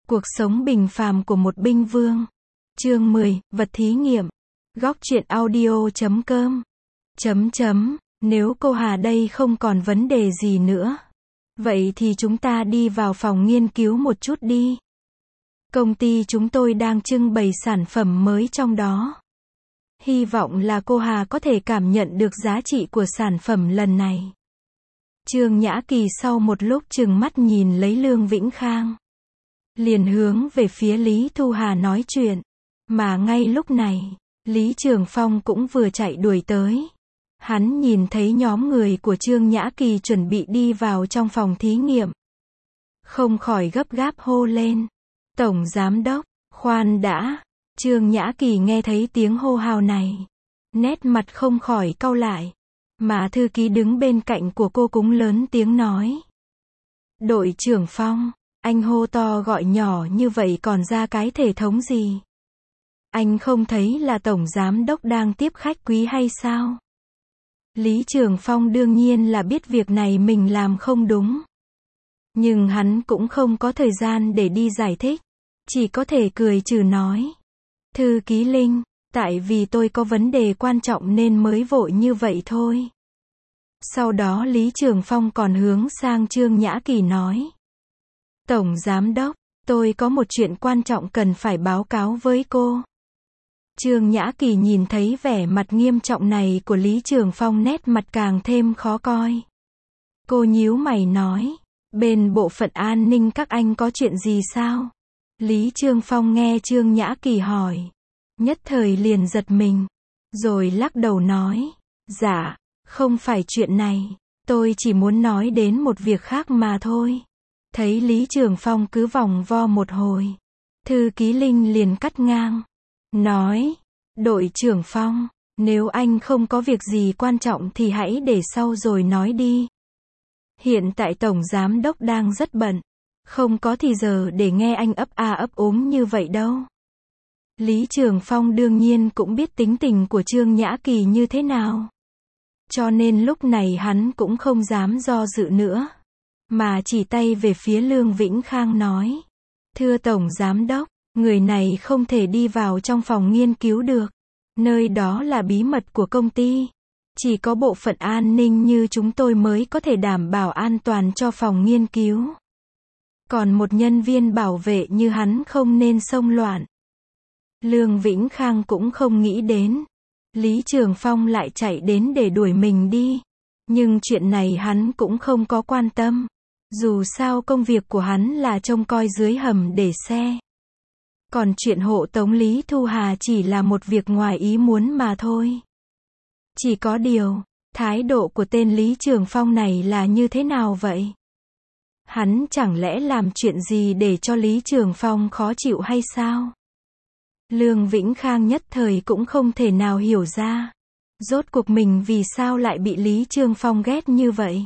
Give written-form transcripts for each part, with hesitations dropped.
Cuộc sống bình phàm của một binh vương. Chương 10, vật thí nghiệm. Góc truyện audio.com. Nếu cô Hà đây không còn vấn đề gì nữa, vậy thì chúng ta đi vào phòng nghiên cứu một chút đi. Công ty chúng tôi đang trưng bày sản phẩm mới trong đó. Hy vọng là cô Hà có thể cảm nhận được giá trị của sản phẩm lần này. Trương Nhã Kỳ sau một lúc trừng mắt nhìn lấy Lương Vĩnh Khang, liền hướng về phía Lý Thu Hà nói chuyện. Mà ngay lúc này, Lý Trường Phong cũng vừa chạy đuổi tới. Hắn nhìn thấy nhóm người của Trương Nhã Kỳ chuẩn bị đi vào trong phòng thí nghiệm, không khỏi gấp gáp hô lên: Tổng Giám Đốc, khoan đã. Trương Nhã Kỳ nghe thấy tiếng hô hào này, nét mặt không khỏi cau lại. Mà thư ký đứng bên cạnh của cô cũng lớn tiếng nói: Đội trưởng Phong, anh hô to gọi nhỏ như vậy còn ra cái thể thống gì? Anh không thấy là Tổng Giám Đốc đang tiếp khách quý hay sao? Lý Trường Phong đương nhiên là biết việc này mình làm không đúng, nhưng hắn cũng không có thời gian để đi giải thích, chỉ có thể cười trừ nói: Thư ký Linh, tại vì tôi có vấn đề quan trọng nên mới vội như vậy thôi. Sau đó Lý Trường Phong còn hướng sang Trương Nhã Kỳ nói: Tổng Giám Đốc, tôi có một chuyện quan trọng cần phải báo cáo với cô. Trương Nhã Kỳ nhìn thấy vẻ mặt nghiêm trọng này của Lý Trường Phong, nét mặt càng thêm khó coi. Cô nhíu mày nói: Bên bộ phận an ninh các anh có chuyện gì sao? Lý Trường Phong nghe Trương Nhã Kỳ hỏi, nhất thời liền giật mình, rồi lắc đầu nói: Dạ, không phải chuyện này, tôi chỉ muốn nói đến một việc khác mà thôi. Thấy Lý Trường Phong cứ vòng vo một hồi, thư ký Linh liền cắt ngang, nói: Đội trưởng Phong, nếu anh không có việc gì quan trọng thì hãy để sau rồi nói đi. Hiện tại Tổng Giám Đốc đang rất bận, không có thì giờ để nghe anh ấp a ấp úng như vậy đâu. Lý Trường Phong đương nhiên cũng biết tính tình của Trương Nhã Kỳ như thế nào, cho nên lúc này hắn cũng không dám do dự nữa, mà chỉ tay về phía Lương Vĩnh Khang nói: Thưa Tổng Giám Đốc, người này không thể đi vào trong phòng nghiên cứu được. Nơi đó là bí mật của công ty. Chỉ có bộ phận an ninh như chúng tôi mới có thể đảm bảo an toàn cho phòng nghiên cứu. Còn một nhân viên bảo vệ như hắn không nên xông loạn. Lương Vĩnh Khang cũng không nghĩ đến Lý Trường Phong lại chạy đến để đuổi mình đi. Nhưng chuyện này hắn cũng không có quan tâm. Dù sao công việc của hắn là trông coi dưới hầm để xe. Còn chuyện hộ tống Lý Thu Hà chỉ là một việc ngoài ý muốn mà thôi. Chỉ có điều, thái độ của tên Lý Trường Phong này là như thế nào vậy? Hắn chẳng lẽ làm chuyện gì để cho Lý Trường Phong khó chịu hay sao? Lương Vĩnh Khang nhất thời cũng không thể nào hiểu ra. Rốt cuộc mình vì sao lại bị Lý Trường Phong ghét như vậy?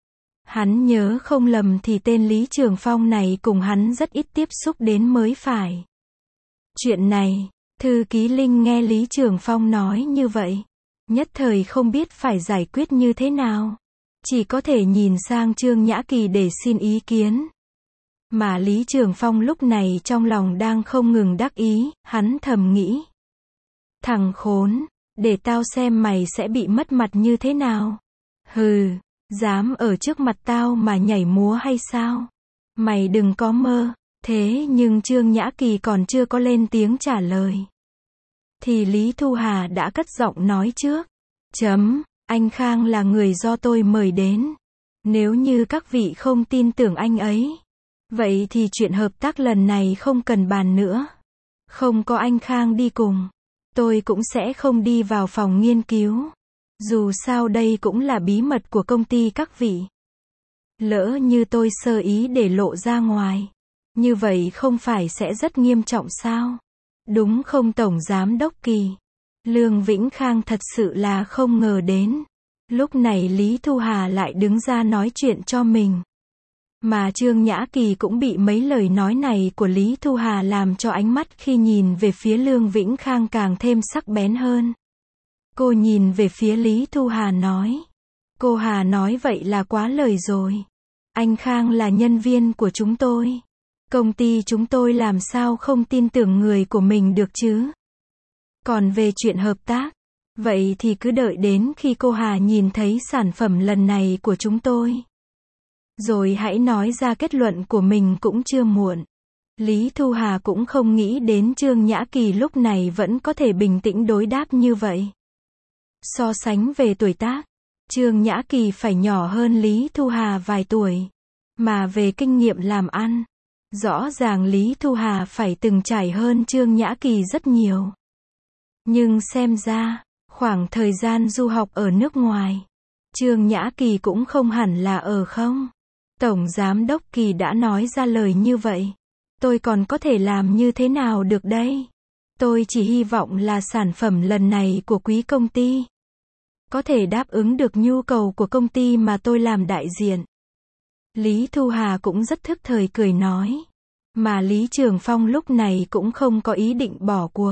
Hắn nhớ không lầm thì tên Lý Trường Phong này cùng hắn rất ít tiếp xúc đến mới phải. Chuyện này, thư ký Linh nghe Lý Trường Phong nói như vậy, nhất thời không biết phải giải quyết như thế nào. Chỉ có thể nhìn sang Trương Nhã Kỳ để xin ý kiến. Mà Lý Trường Phong lúc này trong lòng đang không ngừng đắc ý, hắn thầm nghĩ: Thằng khốn, để tao xem mày sẽ bị mất mặt như thế nào. Hừ, dám ở trước mặt tao mà nhảy múa hay sao? Mày đừng có mơ. Thế nhưng Trương Nhã Kỳ còn chưa có lên tiếng trả lời, thì Lý Thu Hà đã cất giọng nói trước: Anh Khang là người do tôi mời đến. Nếu như các vị không tin tưởng anh ấy, vậy thì chuyện hợp tác lần này không cần bàn nữa. Không có anh Khang đi cùng, tôi cũng sẽ không đi vào phòng nghiên cứu. Dù sao đây cũng là bí mật của công ty các vị. Lỡ như tôi sơ ý để lộ ra ngoài, như vậy không phải sẽ rất nghiêm trọng sao? Đúng không Tổng Giám Đốc Kỳ? Lương Vĩnh Khang thật sự là không ngờ đến. Lúc này Lý Thu Hà lại đứng ra nói chuyện cho mình. Mà Trương Nhã Kỳ cũng bị mấy lời nói này của Lý Thu Hà làm cho ánh mắt khi nhìn về phía Lương Vĩnh Khang càng thêm sắc bén hơn. Cô nhìn về phía Lý Thu Hà nói: Cô Hà nói vậy là quá lời rồi. Anh Khang là nhân viên của chúng tôi. Công ty chúng tôi làm sao không tin tưởng người của mình được chứ? Còn về chuyện hợp tác, vậy thì cứ đợi đến khi cô Hà nhìn thấy sản phẩm lần này của chúng tôi. Rồi hãy nói ra kết luận của mình cũng chưa muộn. Lý Thu Hà cũng không nghĩ đến Trương Nhã Kỳ lúc này vẫn có thể bình tĩnh đối đáp như vậy. So sánh về tuổi tác, Trương Nhã Kỳ phải nhỏ hơn Lý Thu Hà vài tuổi. Mà về kinh nghiệm làm ăn, rõ ràng Lý Thu Hà phải từng trải hơn Trương Nhã Kỳ rất nhiều. Nhưng xem ra, khoảng thời gian du học ở nước ngoài, Trương Nhã Kỳ cũng không hẳn là ở không. Tổng Giám đốc Kỳ đã nói ra lời như vậy. Tôi còn có thể làm như thế nào được đây? Tôi chỉ hy vọng là sản phẩm lần này của quý công ty có thể đáp ứng được nhu cầu của công ty mà tôi làm đại diện. Lý Thu Hà cũng rất thức thời cười nói. Mà Lý Trường Phong lúc này cũng không có ý định bỏ cuộc.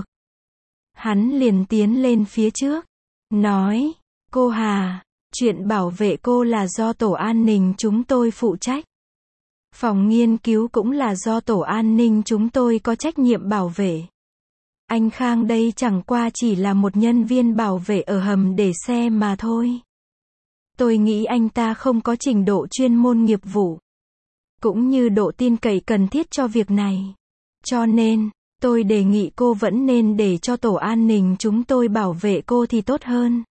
Hắn liền tiến lên phía trước, nói, cô Hà, chuyện bảo vệ cô là do tổ an ninh chúng tôi phụ trách. Phòng nghiên cứu cũng là do tổ an ninh chúng tôi có trách nhiệm bảo vệ. Anh Khang đây chẳng qua chỉ là một nhân viên bảo vệ ở hầm để xe mà thôi. Tôi nghĩ anh ta không có trình độ chuyên môn nghiệp vụ, cũng như độ tin cậy cần thiết cho việc này. Cho nên, tôi đề nghị cô vẫn nên để cho tổ an ninh chúng tôi bảo vệ cô thì tốt hơn.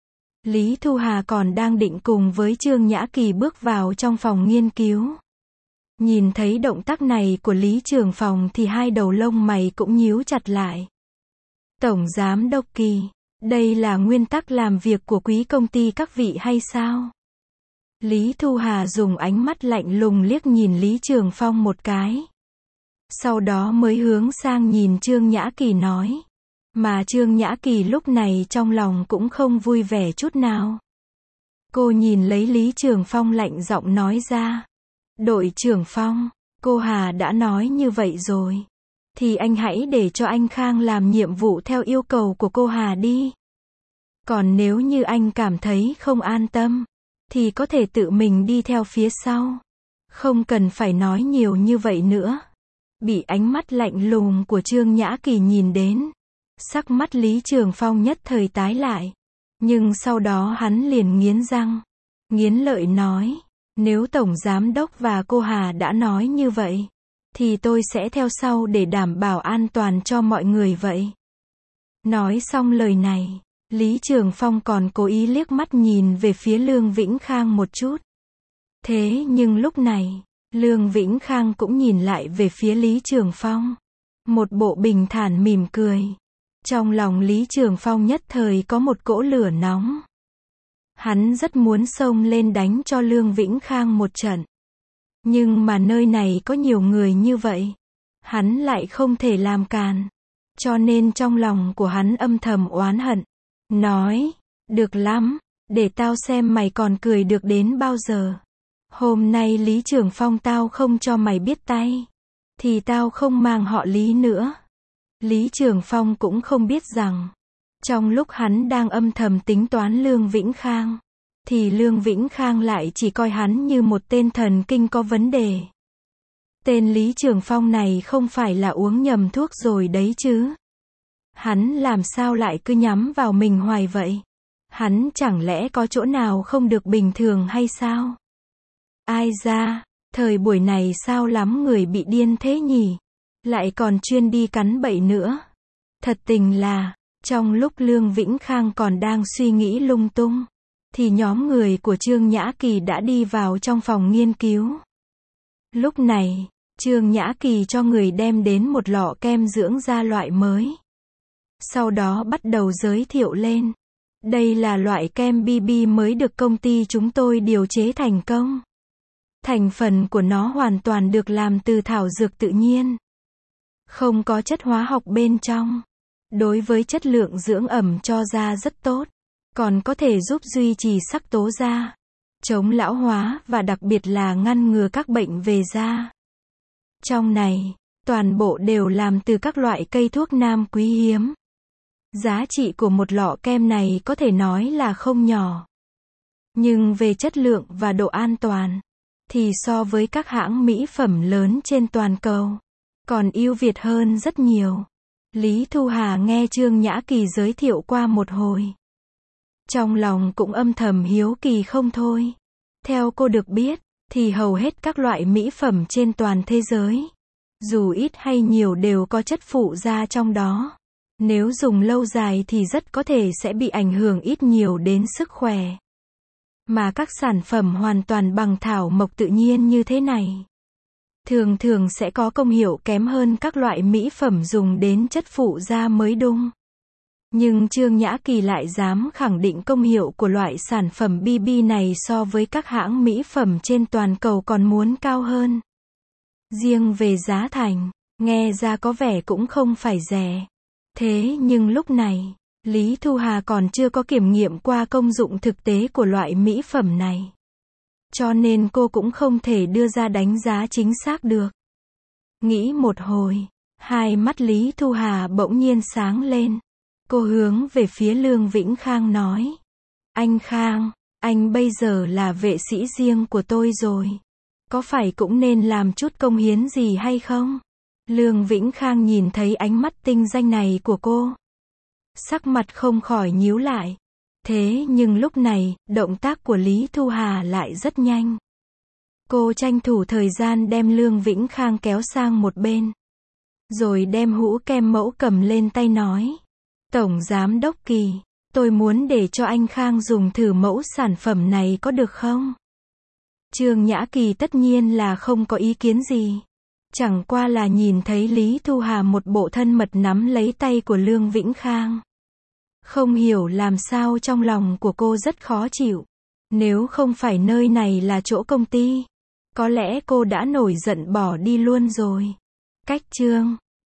Lý Thu Hà còn đang định cùng với Trương Nhã Kỳ bước vào trong phòng nghiên cứu. Nhìn thấy động tác này của Lý Trường Phong thì hai đầu lông mày cũng nhíu chặt lại. Tổng Giám đốc Kỳ, đây là nguyên tắc làm việc của quý công ty các vị hay sao? Lý Thu Hà dùng ánh mắt lạnh lùng liếc nhìn Lý Trường Phong một cái. Sau đó mới hướng sang nhìn Trương Nhã Kỳ nói. Mà Trương Nhã Kỳ lúc này trong lòng cũng không vui vẻ chút nào. Cô nhìn lấy Lý Trường Phong lạnh giọng nói ra. Đội trưởng Phong, cô Hà đã nói như vậy rồi. Thì anh hãy để cho anh Khang làm nhiệm vụ theo yêu cầu của cô Hà đi. Còn nếu như anh cảm thấy không an tâm, thì có thể tự mình đi theo phía sau. Không cần phải nói nhiều như vậy nữa. Bị ánh mắt lạnh lùng của Trương Nhã Kỳ nhìn đến, sắc mắt Lý Trường Phong nhất thời tái lại. Nhưng sau đó hắn liền nghiến răng, nghiến lợi nói, nếu Tổng Giám đốc và cô Hà đã nói như vậy, thì tôi sẽ theo sau để đảm bảo an toàn cho mọi người vậy. Nói xong lời này, Lý Trường Phong còn cố ý liếc mắt nhìn về phía Lương Vĩnh Khang một chút. Thế nhưng lúc này, Lương Vĩnh Khang cũng nhìn lại về phía Lý Trường Phong. Một bộ bình thản mỉm cười. Trong lòng Lý Trường Phong nhất thời có một cỗ lửa nóng. Hắn rất muốn xông lên đánh cho Lương Vĩnh Khang một trận. Nhưng mà nơi này có nhiều người như vậy. Hắn lại không thể làm càn. Cho nên trong lòng của hắn âm thầm oán hận. Nói, được lắm, để tao xem mày còn cười được đến bao giờ. Hôm nay Lý Trường Phong tao không cho mày biết tay, thì tao không mang họ Lý nữa. Lý Trường Phong cũng không biết rằng, trong lúc hắn đang âm thầm tính toán Lương Vĩnh Khang, thì Lương Vĩnh Khang lại chỉ coi hắn như một tên thần kinh có vấn đề. Tên Lý Trường Phong này không phải là uống nhầm thuốc rồi đấy chứ. Hắn làm sao lại cứ nhắm vào mình hoài vậy? Hắn chẳng lẽ có chỗ nào không được bình thường hay sao? Ai ra, thời buổi này sao lắm người bị điên thế nhỉ? Lại còn chuyên đi cắn bậy nữa. Thật tình là, trong lúc Lương Vĩnh Khang còn đang suy nghĩ lung tung, thì nhóm người của Trương Nhã Kỳ đã đi vào trong phòng nghiên cứu. Lúc này, Trương Nhã Kỳ cho người đem đến một lọ kem dưỡng da loại mới. Sau đó bắt đầu giới thiệu lên. Đây là loại kem BB mới được công ty chúng tôi điều chế thành công. Thành phần của nó hoàn toàn được làm từ thảo dược tự nhiên. Không có chất hóa học bên trong. Đối với chất lượng dưỡng ẩm cho da rất tốt. Còn có thể giúp duy trì sắc tố da, chống lão hóa và đặc biệt là ngăn ngừa các bệnh về da. Trong này, toàn bộ đều làm từ các loại cây thuốc nam quý hiếm. Giá trị của một lọ kem này có thể nói là không nhỏ. Nhưng về chất lượng và độ an toàn, thì so với các hãng mỹ phẩm lớn trên toàn cầu, còn ưu việt hơn rất nhiều. Lý Thu Hà nghe Trương Nhã Kỳ giới thiệu qua một hồi. Trong lòng cũng âm thầm hiếu kỳ không thôi. Theo cô được biết, thì hầu hết các loại mỹ phẩm trên toàn thế giới, dù ít hay nhiều đều có chất phụ gia trong đó. Nếu dùng lâu dài thì rất có thể sẽ bị ảnh hưởng ít nhiều đến sức khỏe. Mà các sản phẩm hoàn toàn bằng thảo mộc tự nhiên như thế này, thường thường sẽ có công hiệu kém hơn các loại mỹ phẩm dùng đến chất phụ gia mới đúng. Nhưng Trương Nhã Kỳ lại dám khẳng định công hiệu của loại sản phẩm BB này so với các hãng mỹ phẩm trên toàn cầu còn muốn cao hơn. Riêng về giá thành, nghe ra có vẻ cũng không phải rẻ. Thế nhưng lúc này, Lý Thu Hà còn chưa có kiểm nghiệm qua công dụng thực tế của loại mỹ phẩm này. Cho nên cô cũng không thể đưa ra đánh giá chính xác được. Nghĩ một hồi, hai mắt Lý Thu Hà bỗng nhiên sáng lên. Cô hướng về phía Lương Vĩnh Khang nói. Anh Khang, anh bây giờ là vệ sĩ riêng của tôi rồi. Có phải cũng nên làm chút công hiến gì hay không? Lương Vĩnh Khang nhìn thấy ánh mắt tinh danh này của cô, sắc mặt không khỏi nhíu lại. Thế nhưng lúc này, động tác của Lý Thu Hà lại rất nhanh. Cô tranh thủ thời gian đem Lương Vĩnh Khang kéo sang một bên, rồi đem hũ kem mẫu cầm lên tay nói. Tổng Giám Đốc Kỳ, tôi muốn để cho anh Khang dùng thử mẫu sản phẩm này có được không? Trương Nhã Kỳ tất nhiên là không có ý kiến gì. Chẳng qua là nhìn thấy Lý Thu Hà một bộ thân mật nắm lấy tay của Lương Vĩnh Khang. Không hiểu làm sao trong lòng của cô rất khó chịu. Nếu không phải nơi này là chỗ công ty, có lẽ cô đã nổi giận bỏ đi luôn rồi. Cách chương